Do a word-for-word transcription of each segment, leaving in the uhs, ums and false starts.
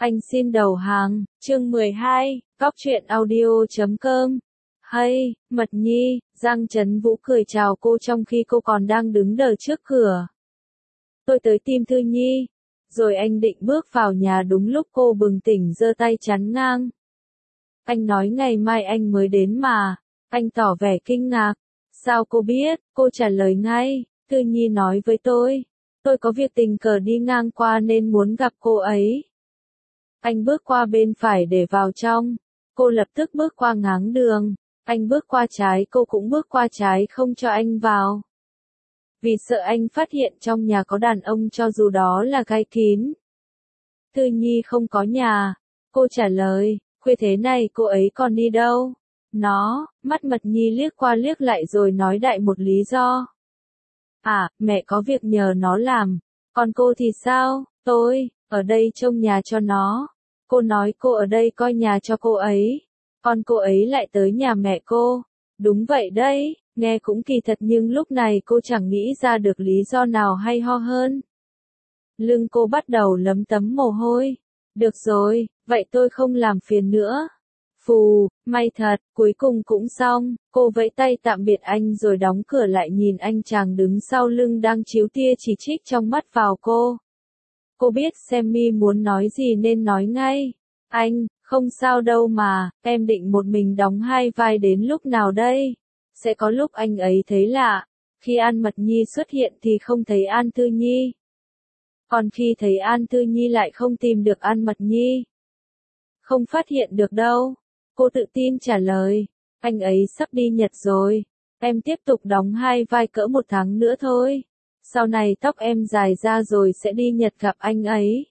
Anh xin đầu hàng, chương mười hai, Góc truyện audio chấm com. Hay, Mật Nhi, Giang Trấn Vũ cười chào cô trong khi cô còn đang đứng đợi trước cửa. Tôi tới tìm Thư Nhi. Rồi anh định bước vào nhà đúng lúc cô bừng tỉnh giơ tay chắn ngang. Anh nói ngày mai anh mới đến mà. Anh tỏ vẻ kinh ngạc. Sao cô biết? Cô trả lời ngay. Thư Nhi nói với tôi. Tôi có việc tình cờ đi ngang qua nên muốn gặp cô ấy. Anh bước qua bên phải để vào trong. Cô lập tức bước qua ngáng đường. Anh bước qua trái, cô cũng bước qua trái không cho anh vào. Vì sợ anh phát hiện trong nhà có đàn ông cho dù đó là gai kín. Thư Nhi không có nhà. Cô trả lời, khuya thế này cô ấy còn đi đâu? Nó, mắt Mật Nhi liếc qua liếc lại rồi nói đại một lý do. À, mẹ có việc nhờ nó làm. Còn cô thì sao? Tôi, ở đây trông nhà cho nó. Cô nói cô ở đây coi nhà cho cô ấy. Còn cô ấy lại tới nhà mẹ cô. Đúng vậy đấy, nghe cũng kỳ thật nhưng lúc này cô chẳng nghĩ ra được lý do nào hay ho hơn. Lưng cô bắt đầu lấm tấm mồ hôi. Được rồi, vậy tôi không làm phiền nữa. Phù, may thật, cuối cùng cũng xong. Cô vẫy tay tạm biệt anh rồi đóng cửa lại nhìn anh chàng đứng sau lưng đang chiếu tia chỉ trích trong mắt vào cô. Cô biết Sammy muốn nói gì nên nói ngay. Anh, không sao đâu mà, em định một mình đóng hai vai đến lúc nào đây? Sẽ có lúc anh ấy thấy lạ. Khi An Mật Nhi xuất hiện thì không thấy An Thư Nhi. Còn khi thấy An Thư Nhi lại không tìm được An Mật Nhi. Không phát hiện được đâu. Cô tự tin trả lời. Anh ấy sắp đi Nhật rồi. Em tiếp tục đóng hai vai cỡ một tháng nữa thôi. Sau này tóc em dài ra rồi sẽ đi Nhật gặp anh ấy.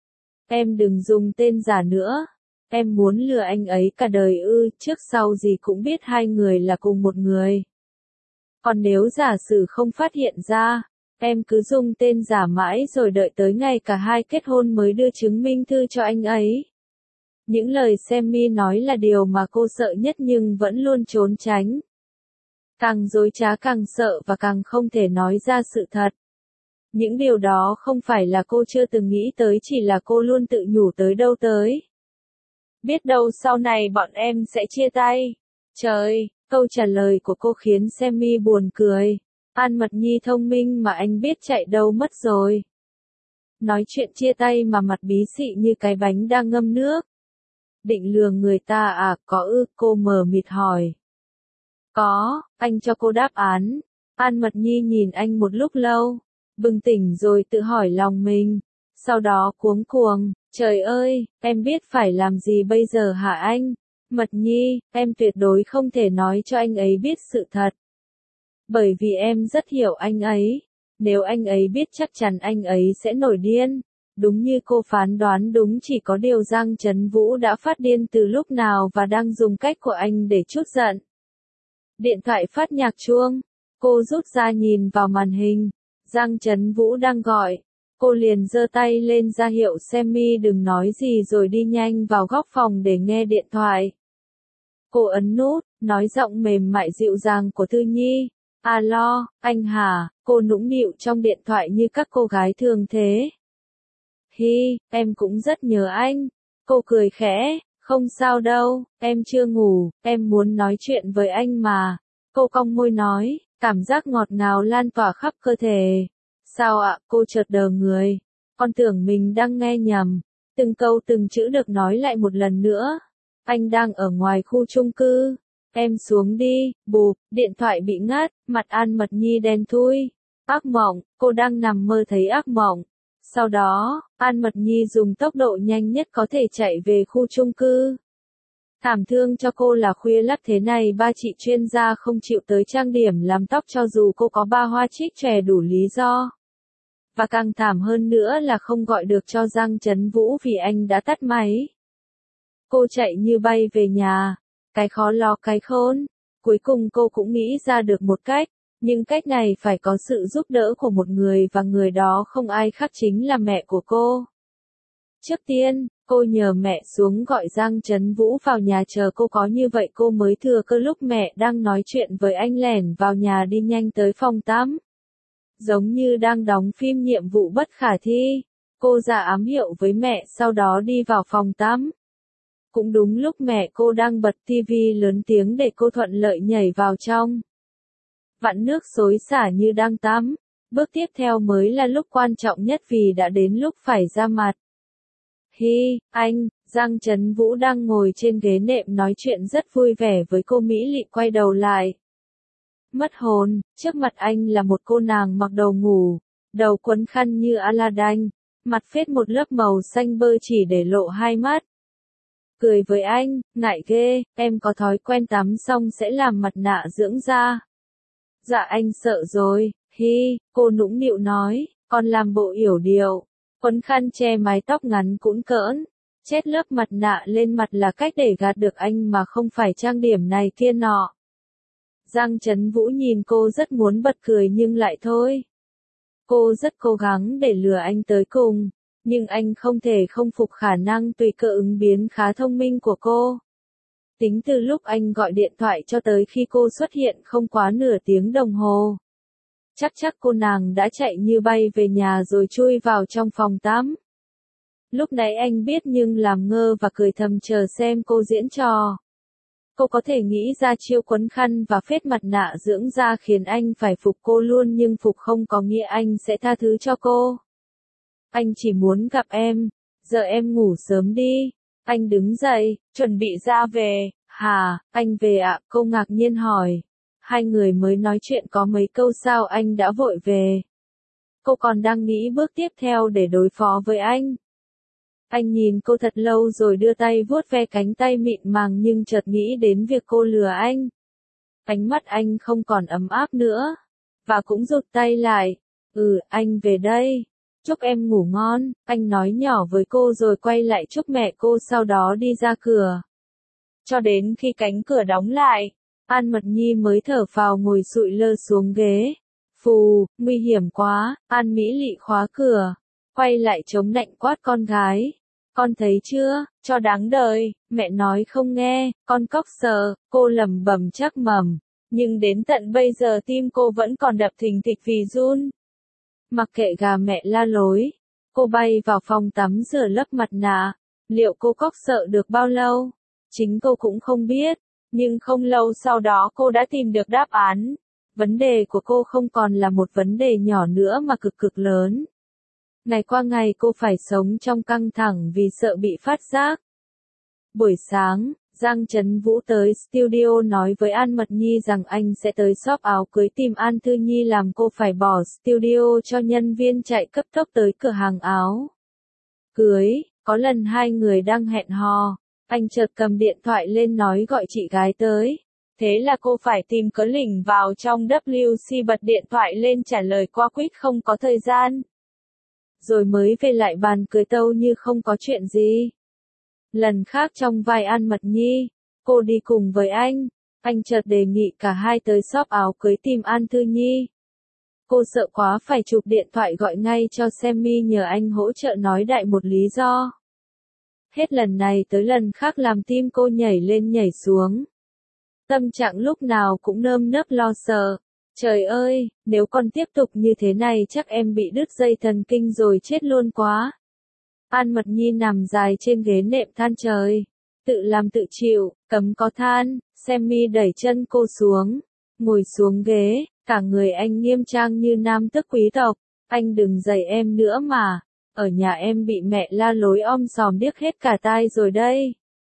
Em đừng dùng tên giả nữa. Em muốn lừa anh ấy cả đời ư, trước sau gì cũng biết hai người là cùng một người. Còn nếu giả sử không phát hiện ra, em cứ dùng tên giả mãi rồi đợi tới ngày cả hai kết hôn mới đưa chứng minh thư cho anh ấy. Những lời Sammy nói là điều mà cô sợ nhất nhưng vẫn luôn trốn tránh. Càng dối trá càng sợ và càng không thể nói ra sự thật. Những điều đó không phải là cô chưa từng nghĩ tới, chỉ là cô luôn tự nhủ tới đâu tới. Biết đâu sau này bọn em sẽ chia tay. Trời, câu trả lời của cô khiến Sammy buồn cười. An Mật Nhi thông minh mà anh biết chạy đâu mất rồi. Nói chuyện chia tay mà mặt bí xị như cái bánh đang ngâm nước. Định lừa người ta à, có ư, cô mờ mịt hỏi. Có, anh cho cô đáp án. An Mật Nhi nhìn anh một lúc lâu, bừng tỉnh rồi tự hỏi lòng mình. Sau đó cuống cuồng, trời ơi, em biết phải làm gì bây giờ hả anh? Mật Nhi, em tuyệt đối không thể nói cho anh ấy biết sự thật. Bởi vì em rất hiểu anh ấy. Nếu anh ấy biết chắc chắn anh ấy sẽ nổi điên. Đúng như cô phán đoán đúng, chỉ có điều Giang Trấn Vũ đã phát điên từ lúc nào và đang dùng cách của anh để trút giận. Điện thoại phát nhạc chuông. Cô rút ra nhìn vào màn hình. Giang Trấn Vũ đang gọi. Cô liền giơ tay lên ra hiệu Sammy đừng nói gì rồi đi nhanh vào góc phòng để nghe điện thoại. Cô ấn nút, nói giọng mềm mại dịu dàng của Thư Nhi. Alo, anh hả? Cô nũng nịu trong điện thoại như các cô gái thường thế. Hi, em cũng rất nhớ anh. Cô cười khẽ, không sao đâu, em chưa ngủ, em muốn nói chuyện với anh mà. Cô cong môi nói, cảm giác ngọt ngào lan tỏa khắp cơ thể. Sao ạ? Cô chợt đờ người. Con tưởng mình đang nghe nhầm. Từng câu từng chữ được nói lại một lần nữa. Anh đang ở ngoài khu chung cư. Em xuống đi. Bụp, điện thoại bị ngắt, mặt An Mật Nhi đen thui. Ác mộng, cô đang nằm mơ thấy ác mộng. Sau đó, An Mật Nhi dùng tốc độ nhanh nhất có thể chạy về khu chung cư. Thảm thương cho cô là khuya lắc thế này ba chị chuyên gia không chịu tới trang điểm làm tóc cho dù cô có ba hoa trích trẻ đủ lý do. Và càng thảm hơn nữa là không gọi được cho Giang Trấn Vũ vì anh đã tắt máy. Cô chạy như bay về nhà. Cái khó lo cái khôn. Cuối cùng cô cũng nghĩ ra được một cách. Nhưng cách này phải có sự giúp đỡ của một người và người đó không ai khác chính là mẹ của cô. Trước tiên, cô nhờ mẹ xuống gọi Giang Trấn Vũ vào nhà chờ cô, có như vậy cô mới thừa cơ lúc mẹ đang nói chuyện với anh lẻn vào nhà đi nhanh tới phòng tắm. Giống như đang đóng phim nhiệm vụ bất khả thi. Cô ra ám hiệu với mẹ sau đó đi vào phòng tắm. Cũng đúng lúc mẹ cô đang bật tivi lớn tiếng để cô thuận lợi nhảy vào trong. Vặn nước xối xả như đang tắm. Bước tiếp theo mới là lúc quan trọng nhất vì đã đến lúc phải ra mặt. Hi, anh, Giang Trấn Vũ đang ngồi trên ghế nệm nói chuyện rất vui vẻ với cô Mỹ Lị quay đầu lại. Mất hồn, trước mặt anh là một cô nàng mặc đồ ngủ, đầu quấn khăn như Aladdin, mặt phết một lớp màu xanh bơ chỉ để lộ hai mắt. Cười với anh, ngại ghê, em có thói quen tắm xong sẽ làm mặt nạ dưỡng da. Dạ anh sợ rồi, hi, cô nũng nịu nói, còn làm bộ yểu điệu, quấn khăn che mái tóc ngắn cũn cỡn, chét lớp mặt nạ lên mặt là cách để gạt được anh mà không phải trang điểm này kia nọ. Giang Trấn Vũ nhìn cô rất muốn bật cười nhưng lại thôi. Cô rất cố gắng để lừa anh tới cùng, nhưng anh không thể không phục khả năng tùy cơ ứng biến khá thông minh của cô. Tính từ lúc anh gọi điện thoại cho tới khi cô xuất hiện không quá nửa tiếng đồng hồ. Chắc chắc cô nàng đã chạy như bay về nhà rồi chui vào trong phòng tắm. Lúc nãy anh biết nhưng làm ngơ và cười thầm chờ xem cô diễn trò. Cô có thể nghĩ ra chiêu quấn khăn và phết mặt nạ dưỡng da khiến anh phải phục cô luôn nhưng phục không có nghĩa anh sẽ tha thứ cho cô. Anh chỉ muốn gặp em, giờ em ngủ sớm đi. Anh đứng dậy, chuẩn bị ra về. Hả, anh về ạ? Cô ngạc nhiên hỏi. Hai người mới nói chuyện có mấy câu sao anh đã vội về. Cô còn đang nghĩ bước tiếp theo để đối phó với anh. Anh nhìn cô thật lâu rồi đưa tay vuốt ve cánh tay mịn màng nhưng chợt nghĩ đến việc cô lừa anh. Ánh mắt anh không còn ấm áp nữa. Và cũng rụt tay lại. Ừ, anh về đây. Chúc em ngủ ngon, anh nói nhỏ với cô rồi quay lại chúc mẹ cô sau đó đi ra cửa. Cho đến khi cánh cửa đóng lại, An Mật Nhi mới thở phào ngồi sụi lơ xuống ghế. Phù, nguy hiểm quá, An Mỹ Lị khóa cửa. Quay lại chống nạnh quát con gái. Con thấy chưa, cho đáng đời, mẹ nói không nghe, con cóc sờ, cô lẩm bẩm chắc mẩm. Nhưng đến tận bây giờ tim cô vẫn còn đập thình thịch vì run. Mặc kệ gà mẹ la lối, cô bay vào phòng tắm rửa lấp mặt nạ. Liệu cô cóc sợ được bao lâu? Chính cô cũng không biết, nhưng không lâu sau đó cô đã tìm được đáp án. Vấn đề của cô không còn là một vấn đề nhỏ nữa mà cực cực lớn. Ngày qua ngày cô phải sống trong căng thẳng vì sợ bị phát giác. Buổi sáng, Giang Trấn Vũ tới studio nói với An Mật Nhi rằng anh sẽ tới shop áo cưới tìm An Thư Nhi làm cô phải bỏ studio cho nhân viên chạy cấp tốc tới cửa hàng áo cưới. Có lần hai người đang hẹn hò, anh chợt cầm điện thoại lên nói gọi chị gái tới. Thế là cô phải tìm cớ lỉnh vào trong W C bật điện thoại lên trả lời qua quýt không có thời gian. Rồi mới về lại bàn cười tâu như không có chuyện gì. Lần khác trong vai An Mật Nhi, cô đi cùng với anh, anh chợt đề nghị cả hai tới shop áo cưới tìm An Thư Nhi. Cô sợ quá phải chụp điện thoại gọi ngay cho Sammy nhờ anh hỗ trợ nói đại một lý do. Hết lần này tới lần khác làm tim cô nhảy lên nhảy xuống. Tâm trạng lúc nào cũng nơm nớp lo sợ. Trời ơi, nếu còn tiếp tục như thế này chắc em bị đứt dây thần kinh rồi chết luôn quá. An Mật Nhi nằm dài trên ghế nệm than trời. Tự làm tự chịu, cấm có than. Sammy đẩy chân cô xuống. Ngồi xuống ghế, cả người anh nghiêm trang như nam tước quý tộc. Anh đừng giày em nữa mà. Ở nhà em bị mẹ la lối om sòm điếc hết cả tai rồi đây.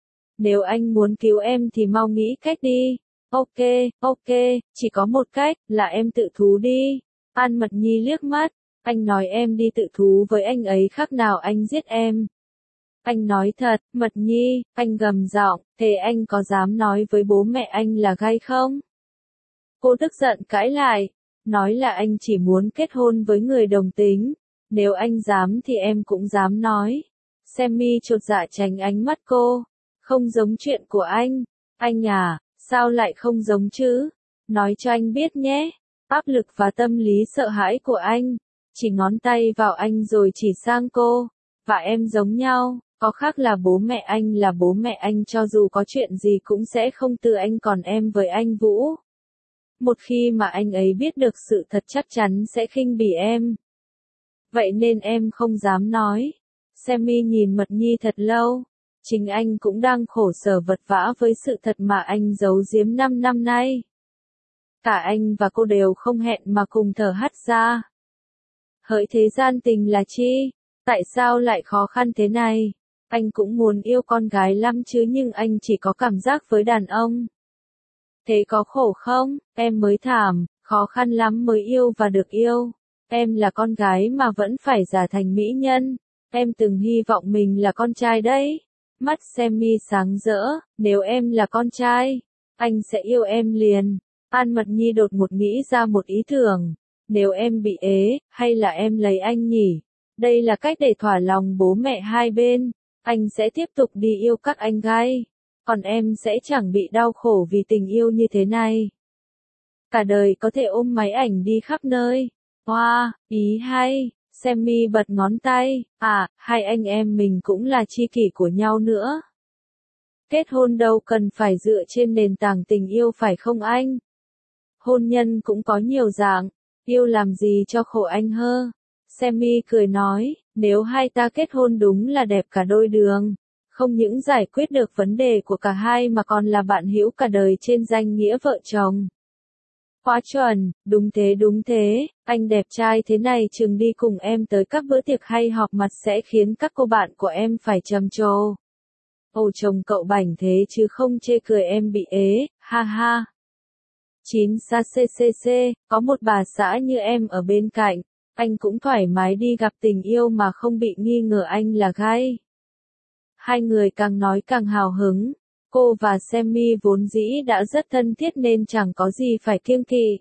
Nếu anh muốn cứu em thì mau nghĩ cách đi. Ok, ok, chỉ có một cách, là em tự thú đi. An Mật Nhi liếc mắt. Anh nói em đi tự thú với anh ấy khác nào anh giết em. Anh nói thật, Mật Nhi, anh gầm giọng, thế anh có dám nói với bố mẹ anh là gay không? Cô tức giận cãi lại, nói là anh chỉ muốn kết hôn với người đồng tính. Nếu anh dám thì em cũng dám nói. Sammy chột dạ tránh ánh mắt cô. Không giống chuyện của anh. Anh à, sao lại không giống chứ? Nói cho anh biết nhé. Áp lực và tâm lý sợ hãi của anh. Chỉ ngón tay vào anh rồi chỉ sang cô. Và em giống nhau. Có khác là bố mẹ anh là bố mẹ anh cho dù có chuyện gì cũng sẽ không từ anh còn em với anh Vũ. Một khi mà anh ấy biết được sự thật chắc chắn sẽ khinh bỉ em. vậy nên em không dám nói. Sammy nhìn Mật Nhi thật lâu. Chính anh cũng đang khổ sở vật vã với sự thật mà anh giấu giếm năm năm nay. Cả anh và cô đều không hẹn mà cùng thở hắt ra. Hỡi thế gian tình là chi? Tại sao lại khó khăn thế này? Anh cũng muốn yêu con gái lắm chứ nhưng anh chỉ có cảm giác với đàn ông. Thế có khổ không? Em mới thảm, khó khăn lắm mới yêu và được yêu. Em là con gái mà vẫn phải giả thành mỹ nhân. Em từng hy vọng mình là con trai đấy. Mắt Sammy sáng rỡ, nếu em là con trai, anh sẽ yêu em liền. An Mật Nhi đột ngột nghĩ ra một ý tưởng. Nếu em bị ế, hay là em lấy anh nhỉ? Đây là cách để thỏa lòng bố mẹ hai bên. Anh sẽ tiếp tục đi yêu các anh gái. Còn em sẽ chẳng bị đau khổ vì tình yêu như thế này. Cả đời có thể ôm máy ảnh đi khắp nơi. Wow, ý hay. Sammy bật ngón tay. À, hai anh em mình cũng là tri kỷ của nhau nữa. Kết hôn đâu cần phải dựa trên nền tảng tình yêu phải không anh? Hôn nhân cũng có nhiều dạng. Yêu làm gì cho khổ anh hơ? Sammy cười nói, nếu hai ta kết hôn đúng là đẹp cả đôi đường. Không những giải quyết được vấn đề của cả hai mà còn là bạn hữu cả đời trên danh nghĩa vợ chồng. Quá chuẩn, đúng thế đúng thế, anh đẹp trai thế này chừng đi cùng em tới các bữa tiệc hay họp mặt sẽ khiến các cô bạn của em phải trầm trồ. Ồ chồng cậu bảnh thế chứ không chê cười em bị ế, ha ha. chín sa ccc, có một bà xã như em ở bên cạnh, anh cũng thoải mái đi gặp tình yêu mà không bị nghi ngờ anh là gay. Hai người càng nói càng hào hứng. Cô và Sammy vốn dĩ đã rất thân thiết nên chẳng có gì phải kiêng kỵ.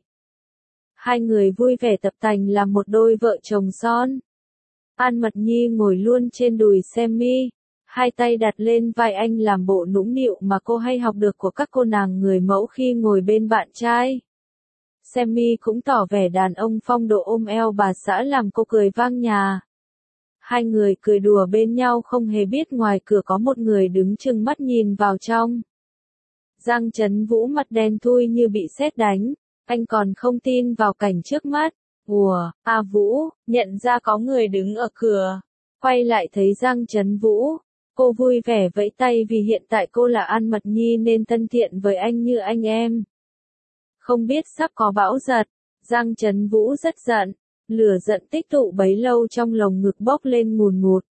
Hai người vui vẻ tập tành làm một đôi vợ chồng son. An Mật Nhi ngồi luôn trên đùi Sammy, hai tay đặt lên vai anh làm bộ nũng nịu mà cô hay học được của các cô nàng người mẫu khi ngồi bên bạn trai. Sammy cũng tỏ vẻ đàn ông phong độ ôm eo bà xã làm cô cười vang nhà. Hai người cười đùa bên nhau không hề biết ngoài cửa có một người đứng trừng mắt nhìn vào trong. Giang Trấn Vũ mặt đen thui như bị sét đánh, anh còn không tin vào cảnh trước mắt. Ủa, à Vũ, nhận ra có người đứng ở cửa. Quay lại thấy Giang Trấn Vũ, cô vui vẻ vẫy tay vì hiện tại cô là An Mật Nhi nên thân thiện với anh như anh em. Không biết sắp có bão giật, Giang Trấn Vũ rất giận. Lửa giận tích tụ bấy lâu trong lồng ngực bốc lên ngùn ngụt.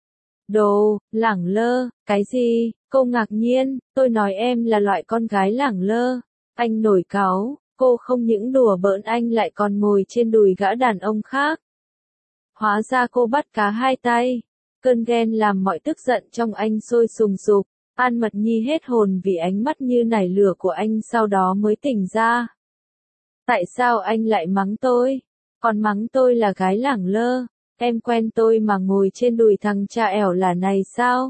Đồ, lẳng lơ, cái gì? Cô ngạc nhiên, tôi nói em là loại con gái lẳng lơ. Anh nổi cáu, cô không những đùa bỡn anh lại còn ngồi trên đùi gã đàn ông khác. Hóa ra cô bắt cá hai tay. Cơn ghen làm mọi tức giận trong anh sôi sùng sục. An Mật Nhi hết hồn vì ánh mắt như nảy lửa của anh sau đó mới tỉnh ra. Tại sao anh lại mắng tôi? Còn mắng tôi là gái lẳng lơ, em quen tôi mà ngồi trên đùi thằng cha ẻo là này sao?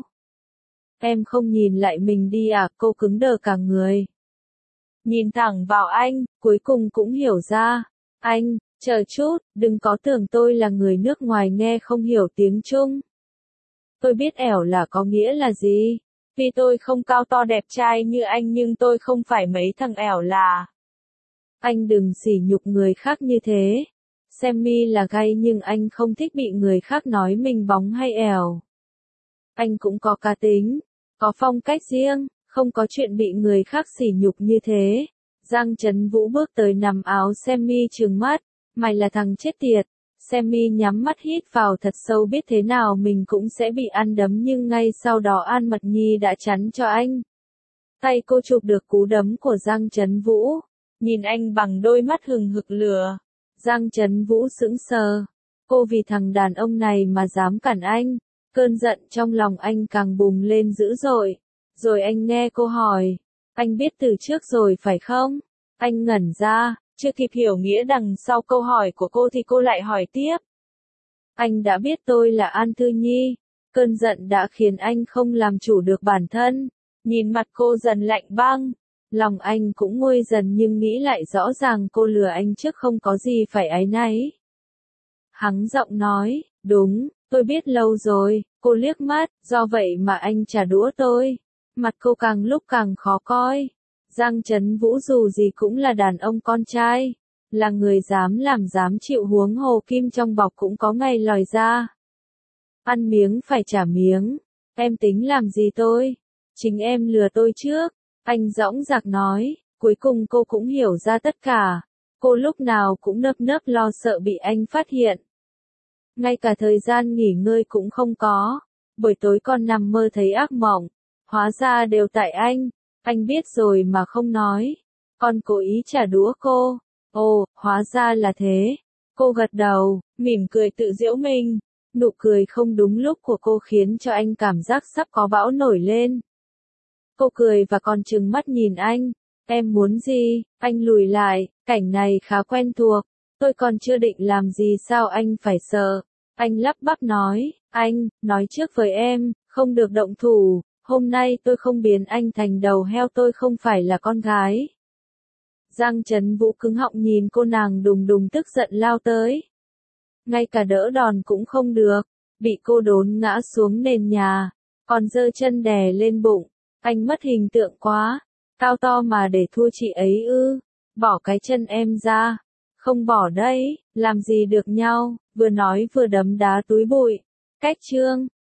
Em không nhìn lại mình đi à? Cô cứng đờ cả người. Nhìn thẳng vào anh, cuối cùng cũng hiểu ra. Anh, chờ chút, đừng có tưởng tôi là người nước ngoài nghe không hiểu tiếng Trung. Tôi biết ẻo là có nghĩa là gì. Vì tôi không cao to đẹp trai như anh nhưng tôi không phải mấy thằng ẻo là. Anh đừng sỉ nhục người khác như thế. Sammy là gay nhưng anh không thích bị người khác nói mình bóng hay ẻo. Anh cũng có cá tính, có phong cách riêng, không có chuyện bị người khác sỉ nhục như thế. Giang Trấn Vũ bước tới nắm áo Sammy trừng mắt, mày là thằng chết tiệt. Sammy nhắm mắt hít vào thật sâu biết thế nào mình cũng sẽ bị ăn đấm nhưng ngay sau đó An Mật Nhi đã chắn cho anh. Tay cô chụp được cú đấm của Giang Trấn Vũ, nhìn anh bằng đôi mắt hừng hực lửa. Giang Trấn Vũ sững sờ, cô vì thằng đàn ông này mà dám cản anh, cơn giận trong lòng anh càng bùng lên dữ dội. Rồi anh nghe cô hỏi, anh biết từ trước rồi phải không? Anh ngẩn ra, chưa kịp hiểu nghĩa đằng sau câu hỏi của cô thì cô lại hỏi tiếp. Anh đã biết tôi là An Thư Nhi, cơn giận đã khiến anh không làm chủ được bản thân, nhìn mặt cô dần lạnh băng. Lòng anh cũng nguôi dần nhưng nghĩ lại rõ ràng cô lừa anh trước không có gì phải áy náy. Hắng giọng nói, đúng, tôi biết lâu rồi, cô liếc mắt, do vậy mà anh trả đũa tôi. Mặt cô càng lúc càng khó coi. Giang Trấn Vũ dù gì cũng là đàn ông con trai, là người dám làm dám chịu, huống hồ kim trong bọc cũng có ngày lòi ra. Ăn miếng phải trả miếng, em tính làm gì tôi? Chính em lừa tôi trước, anh dõng dạc nói, cuối cùng cô cũng hiểu ra tất cả. Cô lúc nào cũng nơm nớp lo sợ bị anh phát hiện. Ngay cả thời gian nghỉ ngơi cũng không có, buổi tối còn nằm mơ thấy ác mộng, hóa ra đều tại anh, anh biết rồi mà không nói, còn cố ý trả đũa cô. Ồ, hóa ra là thế. Cô gật đầu, mỉm cười tự giễu mình, nụ cười không đúng lúc của cô khiến cho anh cảm giác sắp có bão nổi lên. Cô cười và còn trừng mắt nhìn anh, em muốn gì? Anh lùi lại, cảnh này khá quen thuộc, tôi còn chưa định làm gì sao anh phải sợ. Anh lắp bắp nói, anh, nói trước với em, không được động thủ, hôm nay tôi không biến anh thành đầu heo, tôi không phải là con gái. Giang Trấn Vũ cứng họng nhìn cô nàng đùng đùng tức giận lao tới. Ngay cả đỡ đòn cũng không được, bị cô đốn ngã xuống nền nhà, còn giơ chân đè lên bụng. Anh mất hình tượng quá, cao to mà để thua chị ấy ư, bỏ cái chân em ra. Không bỏ đấy, làm gì được nhau, vừa nói vừa đấm đá túi bụi. Cách chương